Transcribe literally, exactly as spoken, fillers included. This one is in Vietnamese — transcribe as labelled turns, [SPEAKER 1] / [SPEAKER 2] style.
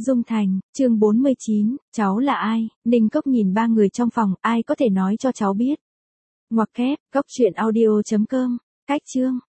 [SPEAKER 1] Dung Thành, chương bốn mươi chín, cháu là ai? Ninh Cốc nhìn ba người trong phòng, ai có thể nói cho cháu biết. Ngoặc kép, cốc truyện audio chấm com, cách chương.